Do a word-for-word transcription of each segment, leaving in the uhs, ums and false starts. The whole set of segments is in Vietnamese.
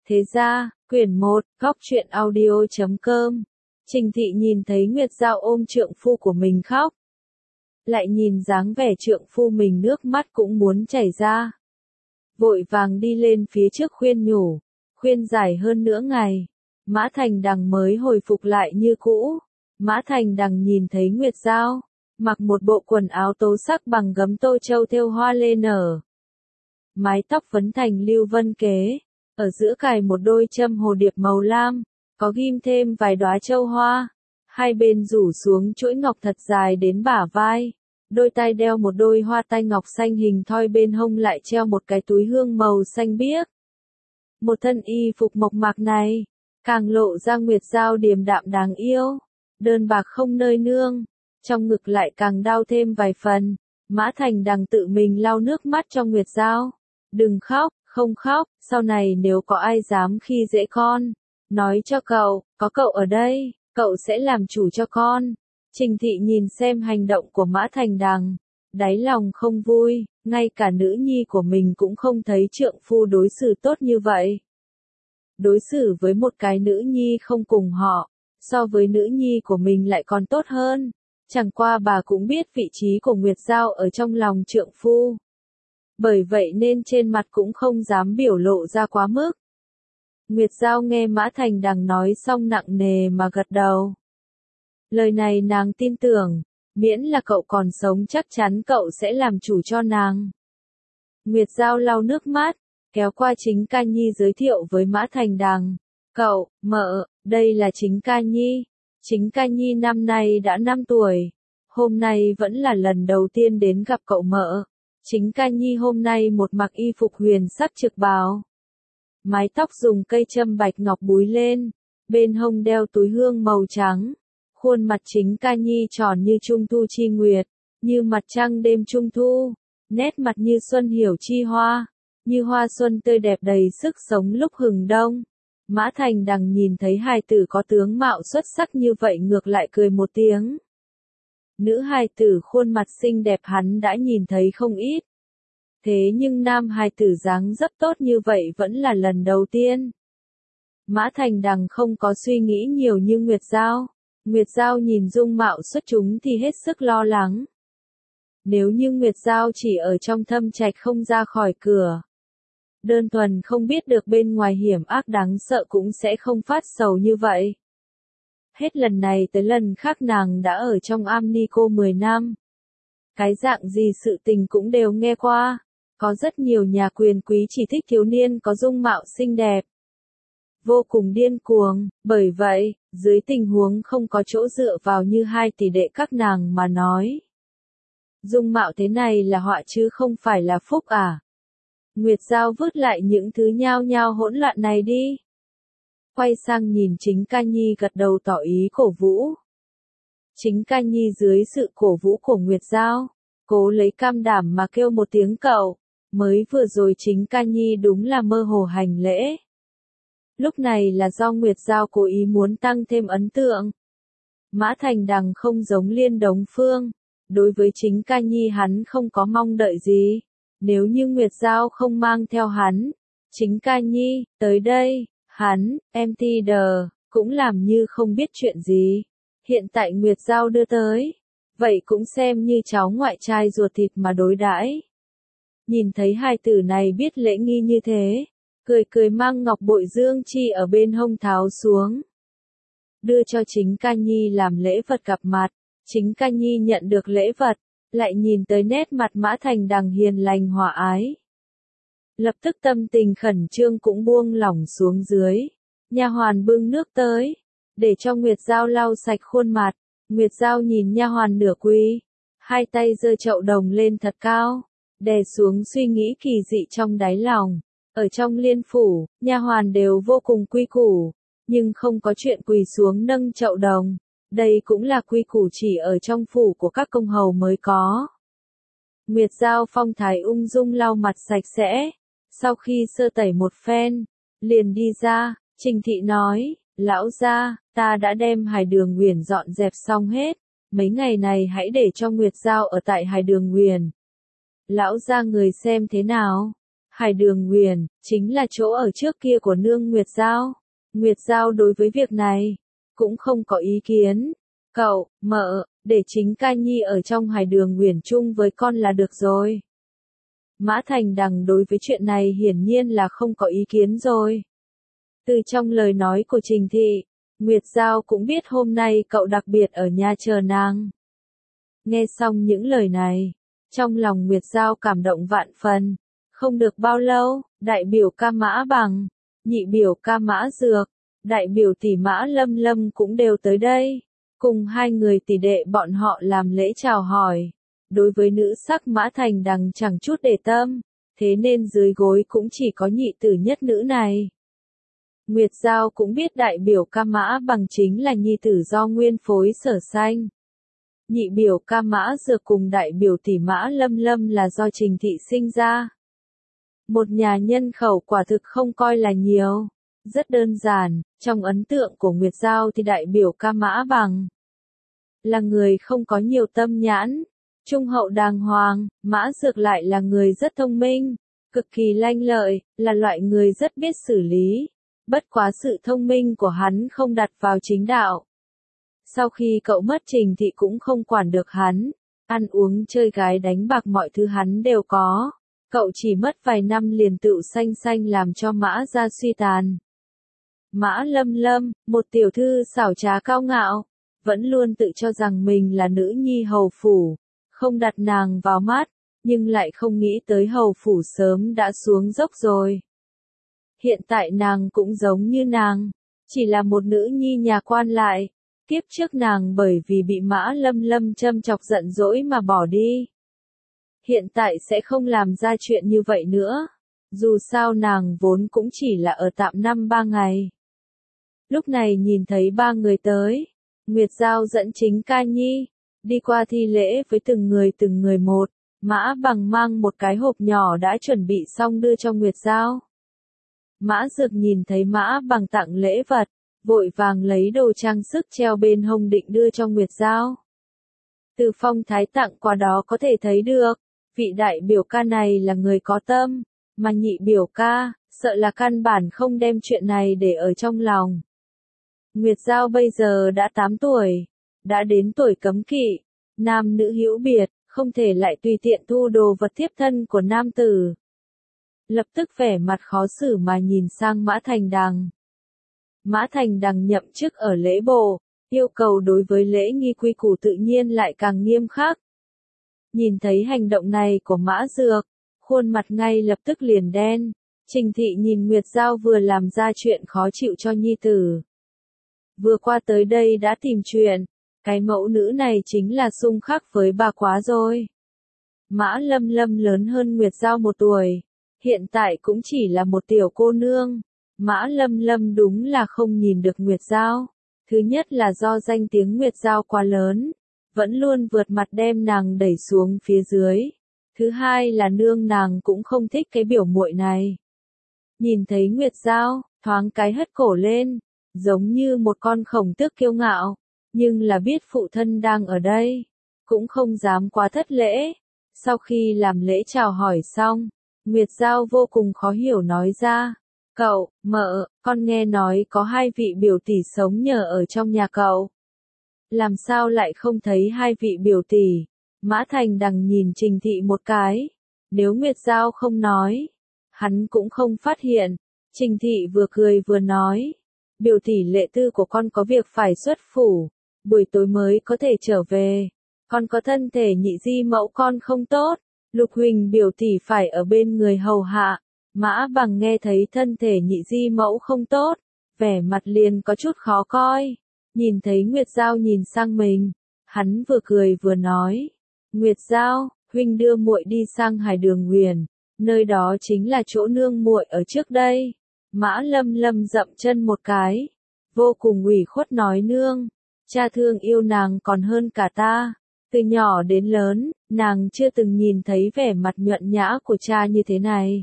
Thế ra, quyển một, góc truyện audio chấm com. Trình Thị nhìn thấy Nguyệt Giao ôm trượng phu của mình khóc. Lại nhìn dáng vẻ trượng phu mình nước mắt cũng muốn chảy ra. Vội vàng đi lên phía trước khuyên nhủ, khuyên giải hơn nữa ngày. Mã Thành Đằng mới hồi phục lại như cũ. Mã Thành Đằng nhìn thấy Nguyệt Giao, mặc một bộ quần áo tố sắc bằng gấm tô châu thêu hoa lê nở. Mái tóc vấn thành lưu vân kế, ở giữa cài một đôi châm hồ điệp màu lam, có ghim thêm vài đóa châu hoa. Hai bên rủ xuống chuỗi ngọc thật dài đến bả vai. Đôi tai đeo một đôi hoa tai ngọc xanh hình thoi, bên hông lại treo một cái túi hương màu xanh biếc. Một thân y phục mộc mạc này, càng lộ ra Nguyệt Giao điềm đạm đáng yêu, đơn bạc không nơi nương, trong ngực lại càng đau thêm vài phần. Mã Thành Đằng tự mình lau nước mắt cho Nguyệt Giao. Đừng khóc, không khóc, sau này nếu có ai dám khi dễ con, nói cho cậu, có cậu ở đây, cậu sẽ làm chủ cho con. Trình Thị nhìn xem hành động của Mã Thành Đằng, đáy lòng không vui, ngay cả nữ nhi của mình cũng không thấy trượng phu đối xử tốt như vậy. Đối xử với một cái nữ nhi không cùng họ, so với nữ nhi của mình lại còn tốt hơn. Chẳng qua bà cũng biết vị trí của Nguyệt Giao ở trong lòng trượng phu. Bởi vậy nên trên mặt cũng không dám biểu lộ ra quá mức. Nguyệt Giao nghe Mã Thành Đằng nói xong nặng nề mà gật đầu. Lời này nàng tin tưởng, miễn là cậu còn sống chắc chắn cậu sẽ làm chủ cho nàng. Nguyệt Giao lau nước mắt, kéo qua Chính Ca Nhi giới thiệu với Mã Thành Đằng. Cậu, mợ, đây là Chính Ca Nhi. Chính Ca Nhi năm nay đã năm tuổi. Hôm nay vẫn là lần đầu tiên đến gặp cậu mợ. Chính Ca Nhi hôm nay một mặc y phục huyền sắc trực bào. Mái tóc dùng cây châm bạch ngọc búi lên, bên hông đeo túi hương màu trắng. Khuôn mặt Chính Ca Nhi tròn như trung thu chi nguyệt, như mặt trăng đêm trung thu, nét mặt như xuân hiểu chi hoa, như hoa xuân tươi đẹp đầy sức sống lúc hừng đông. Mã Thành Đằng nhìn thấy hài tử có tướng mạo xuất sắc như vậy ngược lại cười một tiếng. Nữ hài tử khuôn mặt xinh đẹp hắn đã nhìn thấy không ít. Thế nhưng nam hài tử dáng rất tốt như vậy vẫn là lần đầu tiên. Mã Thành Đằng không có suy nghĩ nhiều như Nguyệt Giao. Nguyệt Giao nhìn dung mạo xuất chúng thì hết sức lo lắng. Nếu như Nguyệt Giao chỉ ở trong thâm trạch không ra khỏi cửa, đơn thuần không biết được bên ngoài hiểm ác đáng sợ cũng sẽ không phát sầu như vậy. Hết lần này tới lần khác nàng đã ở trong am ni cô mười năm. Cái dạng gì sự tình cũng đều nghe qua. Có rất nhiều nhà quyền quý chỉ thích thiếu niên có dung mạo xinh đẹp. Vô cùng điên cuồng, bởi vậy, dưới tình huống không có chỗ dựa vào như hai tỷ đệ các nàng mà nói. Dung mạo thế này là họa chứ không phải là phúc à. Nguyệt Giao vứt lại những thứ nhao nhao hỗn loạn này đi. Quay sang nhìn Chính Ca Nhi gật đầu tỏ ý cổ vũ. Chính Ca Nhi dưới sự cổ vũ của Nguyệt Giao, cố lấy cam đảm mà kêu một tiếng cậu. Mới vừa rồi Chính Ca Nhi đúng là mơ hồ hành lễ. Lúc này là do Nguyệt Giao cố ý muốn tăng thêm ấn tượng. Mã Thành Đằng không giống Liên Đống Phương. Đối với Chính Ca Nhi hắn không có mong đợi gì. Nếu như Nguyệt Giao không mang theo hắn, Chính Ca Nhi, tới đây, hắn, em ti đờ, cũng làm như không biết chuyện gì. Hiện tại Nguyệt Giao đưa tới, vậy cũng xem như cháu ngoại trai ruột thịt mà đối đãi. Nhìn thấy hai tử này biết lễ nghi như thế, cười cười mang ngọc bội dương chi ở bên hông tháo xuống. Đưa cho Chính Ca Nhi làm lễ vật gặp mặt. Chính Ca Nhi nhận được lễ vật, lại nhìn tới nét mặt Mã Thành Đằng hiền lành hòa ái. Lập tức tâm tình khẩn trương cũng buông lỏng xuống dưới. Nha hoàn bưng nước tới, để cho Nguyệt Giao lau sạch khuôn mặt. Nguyệt Giao nhìn nha hoàn nửa quỳ, hai tay giơ chậu đồng lên thật cao, đè xuống suy nghĩ kỳ dị trong đáy lòng. Ở trong Liên phủ, nha hoàn đều vô cùng quy củ, nhưng không có chuyện quỳ xuống nâng chậu đồng. Đây cũng là quy củ chỉ ở trong phủ của các công hầu mới có. Nguyệt Giao phong thái ung dung lau mặt sạch sẽ, sau khi sơ tẩy một phen, liền đi ra. Trình Thị nói, lão gia, ta đã đem Hải Đường Nguyền dọn dẹp xong hết, mấy ngày này hãy để cho Nguyệt Giao ở tại Hải Đường Nguyền. Lão gia người xem thế nào? Hải Đường Huyền, chính là chỗ ở trước kia của nương Nguyệt Giao. Nguyệt Giao đối với việc này, cũng không có ý kiến. Cậu, mợ, để chính ca nhi ở trong Hải Đường Huyền chung với con là được rồi. Mã Thành Đằng đối với chuyện này hiển nhiên là không có ý kiến rồi. Từ trong lời nói của Trình Thị, Nguyệt Giao cũng biết hôm nay cậu đặc biệt ở nhà chờ nàng. Nghe xong những lời này, trong lòng Nguyệt Giao cảm động vạn phần. Không được bao lâu, đại biểu ca Mã Bằng, nhị biểu ca Mã Dược, đại biểu tỷ Mã Lâm Lâm cũng đều tới đây. Cùng hai người tỷ đệ bọn họ làm lễ chào hỏi. Đối với nữ sắc Mã Thành Đằng chẳng chút để tâm, thế nên dưới gối cũng chỉ có nhị tử nhất nữ này. Nguyệt Giao cũng biết đại biểu ca Mã Bằng chính là nhi tử do nguyên phối Sở Xanh. Nhị biểu ca Mã Dược cùng đại biểu tỷ Mã Lâm Lâm là do Trình Thị sinh ra. Một nhà nhân khẩu quả thực không coi là nhiều. Rất đơn giản, trong ấn tượng của Nguyệt Giao thì đại biểu ca Mã Bằng là người không có nhiều tâm nhãn, trung hậu đàng hoàng. Mã Dược lại là người rất thông minh, cực kỳ lanh lợi, là loại người rất biết xử lý. Bất quá sự thông minh của hắn không đặt vào chính đạo. Sau khi cậu mất Trình Thị cũng không quản được hắn, ăn uống chơi gái đánh bạc mọi thứ hắn đều có. Cậu chỉ mất vài năm liền tựu xanh xanh làm cho Mã gia suy tàn. Mã Lâm Lâm, một tiểu thư xảo trá cao ngạo, vẫn luôn tự cho rằng mình là nữ nhi hầu phủ, không đặt nàng vào mắt, nhưng lại không nghĩ tới hầu phủ sớm đã xuống dốc rồi. Hiện tại nàng cũng giống như nàng, chỉ là một nữ nhi nhà quan lại. Kiếp trước nàng bởi vì bị Mã Lâm Lâm châm chọc giận dỗi mà bỏ đi. Hiện tại sẽ không làm ra chuyện như vậy nữa. Dù sao nàng vốn cũng chỉ là ở tạm năm ba ngày. Lúc này nhìn thấy ba người tới, Nguyệt Giao dẫn chính ca nhi, đi qua thi lễ với từng người từng người một. Mã Bằng mang một cái hộp nhỏ đã chuẩn bị xong đưa cho Nguyệt Giao. Mã Dược nhìn thấy Mã Bằng tặng lễ vật, vội vàng lấy đồ trang sức treo bên hông định đưa cho Nguyệt Giao. Từ phong thái tặng quà đó có thể thấy được, vị đại biểu ca này là người có tâm, mà nhị biểu ca, sợ là căn bản không đem chuyện này để ở trong lòng. Nguyệt Giao bây giờ đã tám tuổi, đã đến tuổi cấm kỵ, nam nữ hữu biệt, không thể lại tùy tiện thu đồ vật thiếp thân của nam tử. Lập tức vẻ mặt khó xử mà nhìn sang Mã Thành Đằng. Mã Thành Đằng nhậm chức ở lễ bộ, yêu cầu đối với lễ nghi quy củ tự nhiên lại càng nghiêm khắc. Nhìn thấy hành động này của Mã Dược, khuôn mặt ngay lập tức liền đen. Trình Thị nhìn Nguyệt Giao vừa làm ra chuyện khó chịu cho nhi tử, vừa qua tới đây đã tìm chuyện, cái mẫu nữ này chính là xung khắc với bà quá rồi. Mã Lâm Lâm lớn hơn Nguyệt Giao một tuổi, hiện tại cũng chỉ là một tiểu cô nương. Mã Lâm Lâm đúng là không nhìn được Nguyệt Giao. Thứ nhất là do danh tiếng Nguyệt Giao quá lớn, vẫn luôn vượt mặt đem nàng đẩy xuống phía dưới. Thứ hai là nương nàng cũng không thích cái biểu muội này. Nhìn thấy Nguyệt Giao, thoáng cái hất cổ lên, giống như một con khổng tước kiêu ngạo, nhưng là biết phụ thân đang ở đây, cũng không dám quá thất lễ. Sau khi làm lễ chào hỏi xong, Nguyệt Giao vô cùng khó hiểu nói ra, cậu, mợ, con nghe nói có hai vị biểu tỷ sống nhờ ở trong nhà cậu. Làm sao lại không thấy hai vị biểu tỷ? Mã Thành Đằng nhìn Trình Thị một cái, nếu Nguyệt Giao không nói, hắn cũng không phát hiện. Trình Thị vừa cười vừa nói, biểu tỷ Lệ Tư của con có việc phải xuất phủ, buổi tối mới có thể trở về. Con có thân thể nhị di mẫu con không tốt, Lục Huỳnh biểu tỷ phải ở bên người hầu hạ. Mã Bằng nghe thấy thân thể nhị di mẫu không tốt, vẻ mặt liền có chút khó coi. Nhìn thấy Nguyệt Giao nhìn sang mình, hắn vừa cười vừa nói, Nguyệt Giao, huynh đưa muội đi sang Hải Đường Huyền, nơi đó chính là chỗ nương muội ở trước đây. Mã Lâm Lâm dậm chân một cái, vô cùng ủy khuất nói nương, cha thương yêu nàng còn hơn cả ta. Từ nhỏ đến lớn, nàng chưa từng nhìn thấy vẻ mặt nhuận nhã của cha như thế này.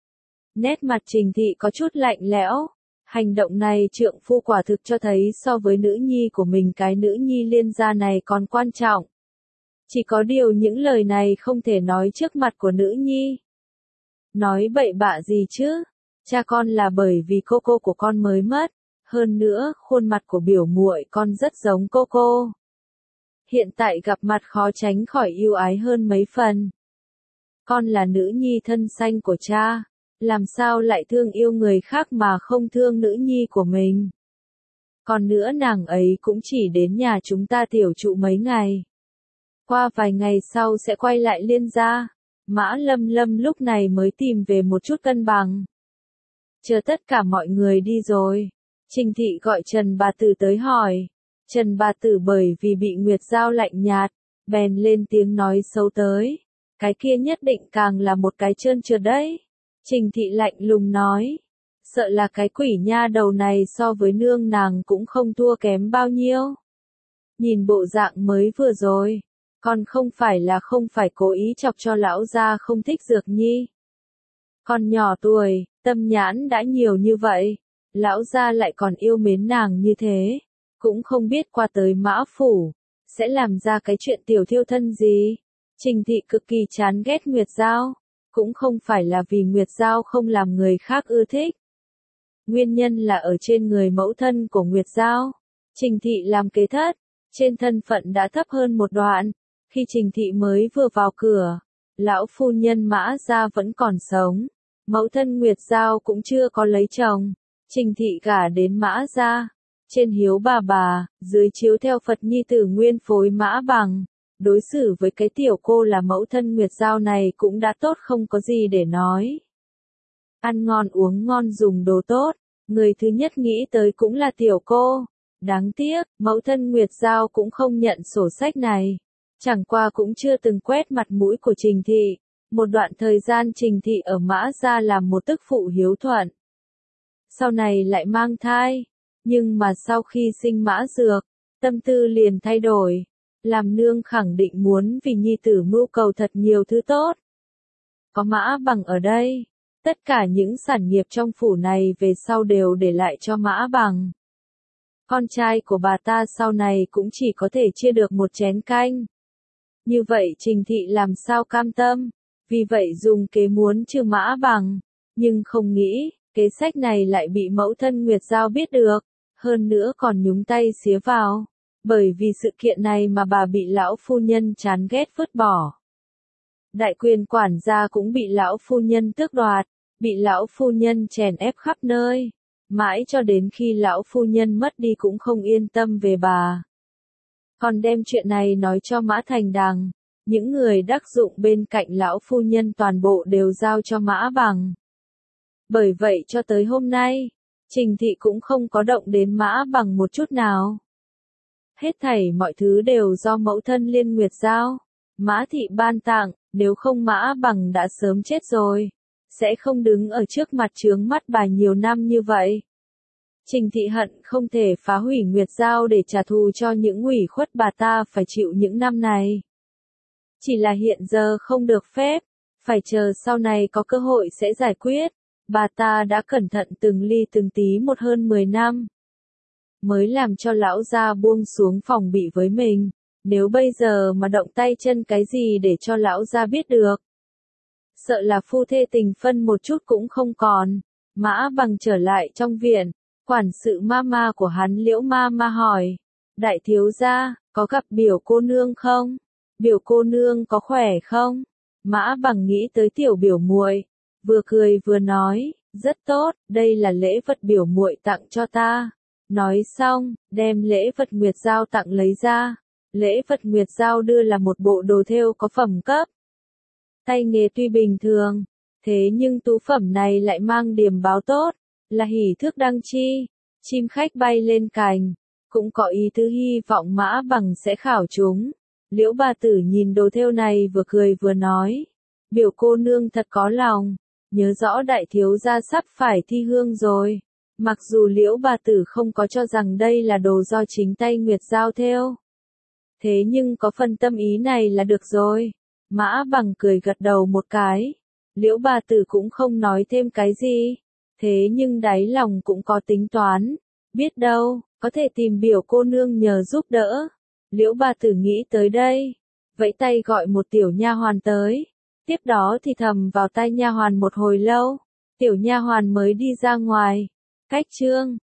Nét mặt Trình Thị có chút lạnh lẽo. Hành động này trượng phu quả thực cho thấy so với nữ nhi của mình cái nữ nhi liên gia này còn quan trọng. Chỉ có điều những lời này không thể nói trước mặt của nữ nhi. Nói bậy bạ gì chứ? Cha con là bởi vì cô cô của con mới mất. Hơn nữa, khuôn mặt của biểu muội con rất giống cô cô. Hiện tại gặp mặt khó tránh khỏi yêu ái hơn mấy phần. Con là nữ nhi thân sanh của cha. Làm sao lại thương yêu người khác mà không thương nữ nhi của mình? Còn nữa nàng ấy cũng chỉ đến nhà chúng ta tiểu trụ mấy ngày. Qua vài ngày sau sẽ quay lại Liên gia. Mã Lâm Lâm lúc này mới tìm về một chút cân bằng. Chờ tất cả mọi người đi rồi. Trình thị gọi Trần bà tử tới hỏi. Trần bà tử bởi vì bị Nguyệt Giao lạnh nhạt, bèn lên tiếng nói xấu tới. Cái kia nhất định càng là một cái trơn trượt đấy. Trình thị lạnh lùng nói. Sợ là cái quỷ nha đầu này so với nương nàng cũng không thua kém bao nhiêu. Nhìn bộ dạng mới vừa rồi, con không phải là không phải cố ý chọc cho lão gia không thích Dược Nhi. Con nhỏ tuổi, tâm nhãn đã nhiều như vậy, lão gia lại còn yêu mến nàng như thế, cũng không biết qua tới Mã Phủ, sẽ làm ra cái chuyện tiểu thiêu thân gì. Trình thị cực kỳ chán ghét Nguyệt Giao, cũng không phải là vì Nguyệt Giao không làm người khác ưa thích. Nguyên nhân là ở trên người mẫu thân của Nguyệt Giao. Trình thị làm kế thất, trên thân phận đã thấp hơn một đoạn. Khi Trình thị mới vừa vào cửa, lão phu nhân Mã gia vẫn còn sống. Mẫu thân Nguyệt Giao cũng chưa có lấy chồng. Trình thị gả đến Mã gia. Trên hiếu bà bà, dưới chiếu theo Phật nhi tử nguyên phối Mã Bằng. Đối xử với cái tiểu cô là mẫu thân Nguyệt Giao này cũng đã tốt không có gì để nói. Ăn ngon uống ngon dùng đồ tốt, người thứ nhất nghĩ tới cũng là tiểu cô. Đáng tiếc, mẫu thân Nguyệt Giao cũng không nhận sổ sách này. Chẳng qua cũng chưa từng quét mặt mũi của Trình thị. Một đoạn thời gian Trình thị ở Mã gia làm một tức phụ hiếu thuận. Sau này lại mang thai. Nhưng mà sau khi sinh Mã Dược, tâm tư liền thay đổi. Làm nương khẳng định muốn vì nhi tử mưu cầu thật nhiều thứ tốt. Có Mã Bằng ở đây. Tất cả những sản nghiệp trong phủ này về sau đều để lại cho Mã Bằng. Con trai của bà ta sau này cũng chỉ có thể chia được một chén canh. Như vậy Trình thị làm sao cam tâm, vì vậy dùng kế muốn trừ Mã Bằng, nhưng không nghĩ, kế sách này lại bị mẫu thân Nguyệt Giao biết được, hơn nữa còn nhúng tay xía vào, bởi vì sự kiện này mà bà bị lão phu nhân chán ghét vứt bỏ. Đại quyền quản gia cũng bị lão phu nhân tước đoạt, bị lão phu nhân chèn ép khắp nơi, mãi cho đến khi lão phu nhân mất đi cũng không yên tâm về bà. Còn đem chuyện này nói cho Mã Thành Đằng, những người đắc dụng bên cạnh lão phu nhân toàn bộ đều giao cho Mã Bằng. Bởi vậy cho tới hôm nay, Trình thị cũng không có động đến Mã Bằng một chút nào. Hết thảy mọi thứ đều do mẫu thân Liên Nguyệt giao, Mã thị ban tặng, nếu không Mã Bằng đã sớm chết rồi, sẽ không đứng ở trước mặt chướng mắt bà nhiều năm như vậy. Trình thị hận không thể phá hủy Nguyệt Giao để trả thù cho những ủy khuất bà ta phải chịu những năm này. Chỉ là hiện giờ không được phép, phải chờ sau này có cơ hội sẽ giải quyết. Bà ta đã cẩn thận từng ly từng tí một hơn mười năm. Mới làm cho lão gia buông xuống phòng bị với mình. Nếu bây giờ mà động tay chân cái gì để cho lão gia biết được. Sợ là phu thê tình phân một chút cũng không còn. Mã Bằng trở lại trong viện. Quản sự mama của hắn Liễu Mama hỏi. Đại thiếu gia, có gặp biểu cô nương không? Biểu cô nương có khỏe không? Mã Bằng nghĩ tới tiểu biểu muội, vừa cười vừa nói, rất tốt, đây là lễ vật biểu muội tặng cho ta. Nói xong, đem lễ vật Nguyệt Giao tặng lấy ra. Lễ vật Nguyệt Giao đưa là một bộ đồ thêu có phẩm cấp. Tay nghề tuy bình thường, thế nhưng tú phẩm này lại mang điểm báo tốt, là hỷ thước đăng chi, chim khách bay lên cành, cũng có ý tứ hy vọng Mã Bằng sẽ khảo chúng. Liễu bà tử nhìn đồ thêu này vừa cười vừa nói, biểu cô nương thật có lòng, nhớ rõ đại thiếu gia sắp phải thi hương rồi. Mặc dù Liễu bà tử không có cho rằng đây là đồ do chính tay Nguyệt Giao thêu, thế nhưng có phần tâm ý này là được rồi. Mã Bằng cười gật đầu một cái, Liễu bà tử cũng không nói thêm cái gì, thế nhưng đáy lòng cũng có tính toán, biết đâu, có thể tìm biểu cô nương nhờ giúp đỡ. Liễu bà tử nghĩ tới đây, vẫy tay gọi một tiểu nha hoàn tới. Tiếp đó thì thầm vào tai nha hoàn một hồi lâu, tiểu nha hoàn mới đi ra ngoài. Cách chương